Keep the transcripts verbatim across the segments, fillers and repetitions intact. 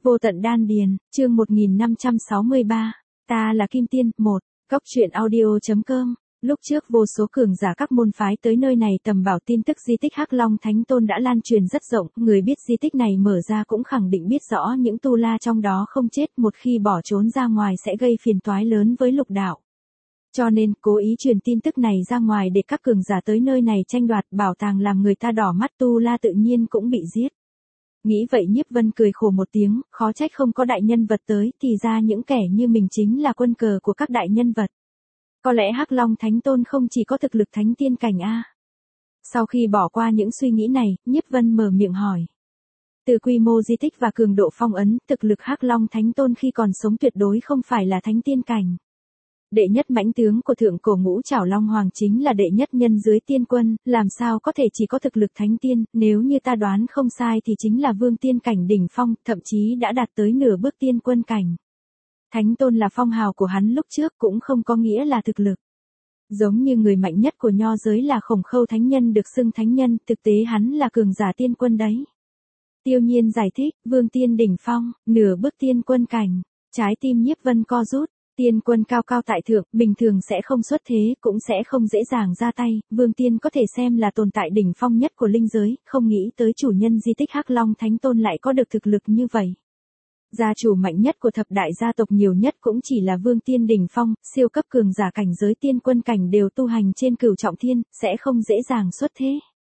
Vô tận đan điền, chương một nghìn năm trăm sáu mươi ba. Ta là Kim Tiên, một. Cốc truyện audio.com. Lúc trước vô số cường giả các môn phái tới nơi này tầm bảo tin tức di tích Hắc Long Thánh Tôn đã lan truyền rất rộng, người biết di tích này mở ra cũng khẳng định biết rõ những tu la trong đó không chết, một khi bỏ trốn ra ngoài sẽ gây phiền toái lớn với lục đạo. Cho nên, cố ý truyền tin tức này ra ngoài để các cường giả tới nơi này tranh đoạt bảo tàng làm người ta đỏ mắt, tu la tự nhiên cũng bị giết. Nghĩ vậy Nhiếp Vân cười khổ một tiếng, khó trách không có đại nhân vật tới, thì ra những kẻ như mình chính là quân cờ của các đại nhân vật. Có lẽ Hắc Long Thánh Tôn không chỉ có thực lực thánh tiên cảnh a. Sau khi bỏ qua những suy nghĩ này, Nhiếp Vân mở miệng hỏi. Từ quy mô di tích và cường độ phong ấn, thực lực Hắc Long Thánh Tôn khi còn sống tuyệt đối không phải là thánh tiên cảnh. Đệ nhất mãnh tướng của thượng cổ ngũ trảo Long Hoàng chính là đệ nhất nhân dưới tiên quân, làm sao có thể chỉ có thực lực thánh tiên, nếu như ta đoán không sai thì chính là vương tiên cảnh đỉnh phong, thậm chí đã đạt tới nửa bước tiên quân cảnh. Thánh tôn là phong hào của hắn lúc trước cũng không có nghĩa là thực lực. Giống như người mạnh nhất của nho giới là Khổng Khâu thánh nhân được xưng thánh nhân, thực tế hắn là cường giả tiên quân đấy. Tiêu Nhiên giải thích, vương tiên đỉnh phong, nửa bước tiên quân cảnh, trái tim Nhiếp Vân co rút. Tiên quân cao cao tại thượng, bình thường sẽ không xuất thế, cũng sẽ không dễ dàng ra tay, vương tiên có thể xem là tồn tại đỉnh phong nhất của linh giới, không nghĩ tới chủ nhân di tích Hắc Long Thánh Tôn lại có được thực lực như vậy. Gia chủ mạnh nhất của thập đại gia tộc nhiều nhất cũng chỉ là vương tiên đỉnh phong, siêu cấp cường giả cảnh giới tiên quân cảnh đều tu hành trên cửu trọng thiên, sẽ không dễ dàng xuất thế.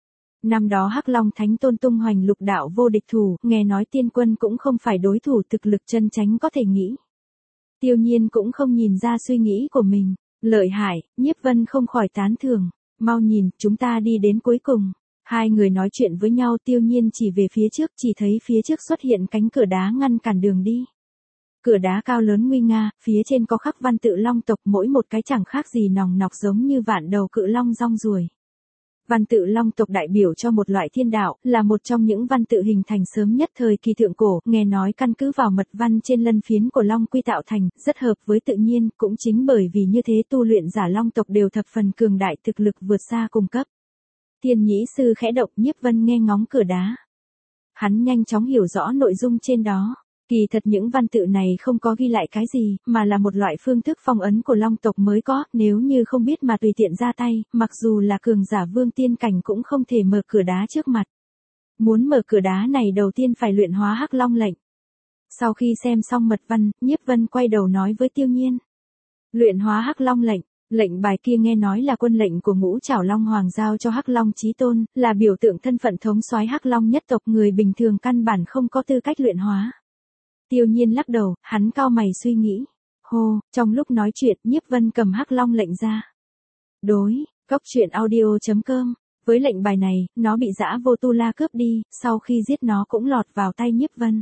Năm đó Hắc Long Thánh Tôn tung hoành lục đạo vô địch thủ, nghe nói tiên quân cũng không phải đối thủ, thực lực chân chánh có thể nghĩ. Tiêu Nhiên cũng không nhìn ra suy nghĩ của mình. Lợi hại, Nhiếp Vân không khỏi tán thưởng. Mau nhìn, chúng ta đi đến cuối cùng. Hai người nói chuyện với nhau, Tiêu Nhiên chỉ về phía trước, chỉ thấy phía trước xuất hiện cánh cửa đá ngăn cản đường đi. Cửa đá cao lớn nguy nga, phía trên có khắc văn tự Long tộc, mỗi một cái chẳng khác gì nòng nọc giống như vạn đầu cự long rong ruổi. Văn tự Long tộc đại biểu cho một loại thiên đạo, là một trong những văn tự hình thành sớm nhất thời kỳ thượng cổ, nghe nói căn cứ vào mật văn trên lân phiến của Long Quy tạo thành, rất hợp với tự nhiên, cũng chính bởi vì như thế tu luyện giả Long tộc đều thập phần cường đại, thực lực vượt xa cùng cấp. Tiên nhĩ sư khẽ động, Nhiếp Vân nghe ngóng cửa đá. Hắn nhanh chóng hiểu rõ nội dung trên đó. Kỳ thật những văn tự này không có ghi lại cái gì, mà là một loại phương thức phong ấn của Long tộc mới có, nếu như không biết mà tùy tiện ra tay, mặc dù là cường giả vương tiên cảnh cũng không thể mở cửa đá trước mặt. Muốn mở cửa đá này đầu tiên phải luyện hóa Hắc Long lệnh. Sau khi xem xong mật văn, Nhiếp Vân quay đầu nói với Tiêu Nhiên. Luyện hóa Hắc Long lệnh, lệnh bài kia nghe nói là quân lệnh của ngũ trảo Long Hoàng giao cho Hắc Long Chí Tôn, là biểu tượng thân phận thống soái Hắc Long nhất tộc, người bình thường căn bản không có tư cách luyện hóa. Tiêu Nhiên lắc đầu, hắn cau mày suy nghĩ. Hô, trong lúc nói chuyện, Nhiếp Vân cầm Hắc Long lệnh ra. Đối, cốc truyện audio.com. Với lệnh bài này, nó bị dã vô tu la cướp đi, sau khi giết nó cũng lọt vào tay Nhiếp Vân.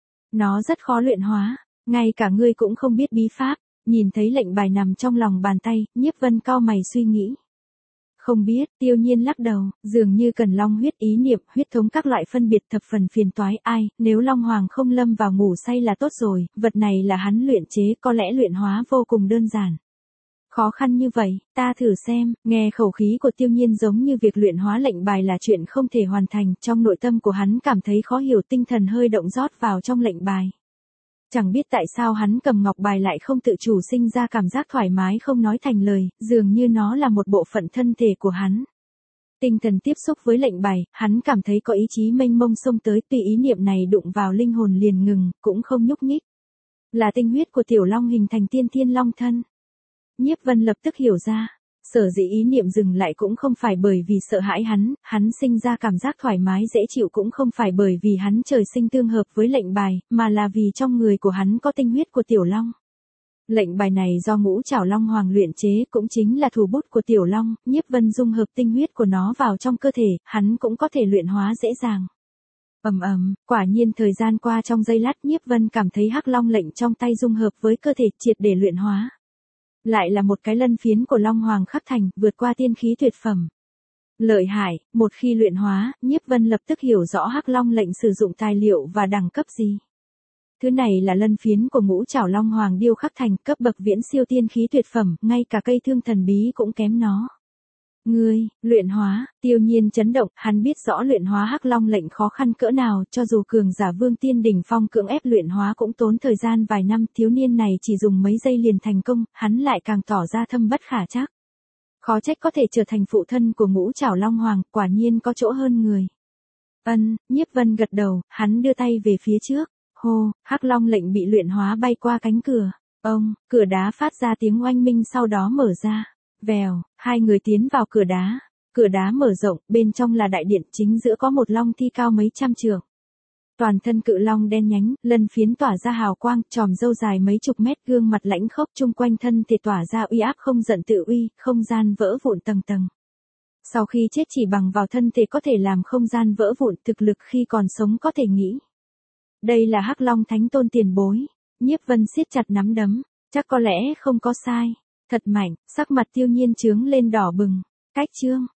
Nó rất khó luyện hóa, ngay cả ngươi cũng không biết bí pháp. Nhìn thấy lệnh bài nằm trong lòng bàn tay, Nhiếp Vân cau mày suy nghĩ. Không biết, Tiêu Nhiên lắc đầu, dường như cần long huyết ý niệm, huyết thống các loại phân biệt thập phần phiền toái, ai, nếu Long Hoàng không lâm vào ngủ say là tốt rồi, vật này là hắn luyện chế, có lẽ luyện hóa vô cùng đơn giản. Khó khăn như vậy, ta thử xem, nghe khẩu khí của Tiêu Nhiên giống như việc luyện hóa lệnh bài là chuyện không thể hoàn thành, trong nội tâm của hắn cảm thấy khó hiểu, tinh thần hơi động rót vào trong lệnh bài. Chẳng biết tại sao hắn cầm ngọc bài lại không tự chủ sinh ra cảm giác thoải mái không nói thành lời, dường như nó là một bộ phận thân thể của hắn. Tinh thần tiếp xúc với lệnh bài, hắn cảm thấy có ý chí mênh mông xông tới, tùy ý niệm này đụng vào linh hồn liền ngừng, cũng không nhúc nhích. Là tinh huyết của tiểu long hình thành tiên thiên long thân. Nhiếp Vân lập tức hiểu ra. Sở dĩ ý niệm dừng lại cũng không phải bởi vì sợ hãi hắn, hắn sinh ra cảm giác thoải mái dễ chịu cũng không phải bởi vì hắn trời sinh tương hợp với lệnh bài, mà là vì trong người của hắn có tinh huyết của tiểu long. Lệnh bài này do ngũ trảo Long Hoàng luyện chế, cũng chính là thủ bút của tiểu long, Nhiếp Vân dung hợp tinh huyết của nó vào trong cơ thể, hắn cũng có thể luyện hóa dễ dàng. Ầm ầm, quả nhiên thời gian qua trong giây lát Nhiếp Vân cảm thấy Hắc Long lệnh trong tay dung hợp với cơ thể triệt để luyện hóa. Lại là một cái lân phiến của Long Hoàng khắc thành, vượt qua tiên khí tuyệt phẩm. Lợi hại, một khi luyện hóa, Nhiếp Vân lập tức hiểu rõ Hắc Long lệnh sử dụng tài liệu và đẳng cấp gì. Thứ này là lân phiến của ngũ trảo Long Hoàng điêu khắc thành, cấp bậc viễn siêu tiên khí tuyệt phẩm, ngay cả cây thương thần bí cũng kém nó. Ngươi, luyện hóa, Tiêu Nhiên chấn động, hắn biết rõ luyện hóa Hắc Long lệnh khó khăn cỡ nào, cho dù cường giả Vương Tiên đỉnh phong cưỡng ép luyện hóa cũng tốn thời gian vài năm, thiếu niên này chỉ dùng mấy giây liền thành công, hắn lại càng tỏ ra thâm bất khả trắc. Khó trách có thể trở thành phụ thân của Ngũ Trảo Long Hoàng, quả nhiên có chỗ hơn người. Ân, Nhiếp Vân gật đầu, hắn đưa tay về phía trước. Hô, Hắc Long lệnh bị luyện hóa bay qua cánh cửa. Ông, cửa đá phát ra tiếng oanh minh sau đó mở ra. Vèo, hai người tiến vào cửa đá. Cửa đá mở rộng, bên trong là đại điện, chính giữa có một long thi cao mấy trăm trượng. Toàn thân cự long đen nhánh, lân phiến tỏa ra hào quang, tròm râu dài mấy chục mét, gương mặt lãnh khốc, chung quanh thân thể tỏa ra uy áp không giận tự uy, không gian vỡ vụn tầng tầng. Sau khi chết chỉ bằng vào thân thể có thể làm không gian vỡ vụn, thực lực khi còn sống có thể nghĩ. Đây là Hắc Long Thánh Tôn tiền bối. Nhiếp Vân siết chặt nắm đấm, chắc có lẽ không có sai. Thật mạnh, sắc mặt Tiêu Nhiên chướng lên đỏ bừng. Cách chương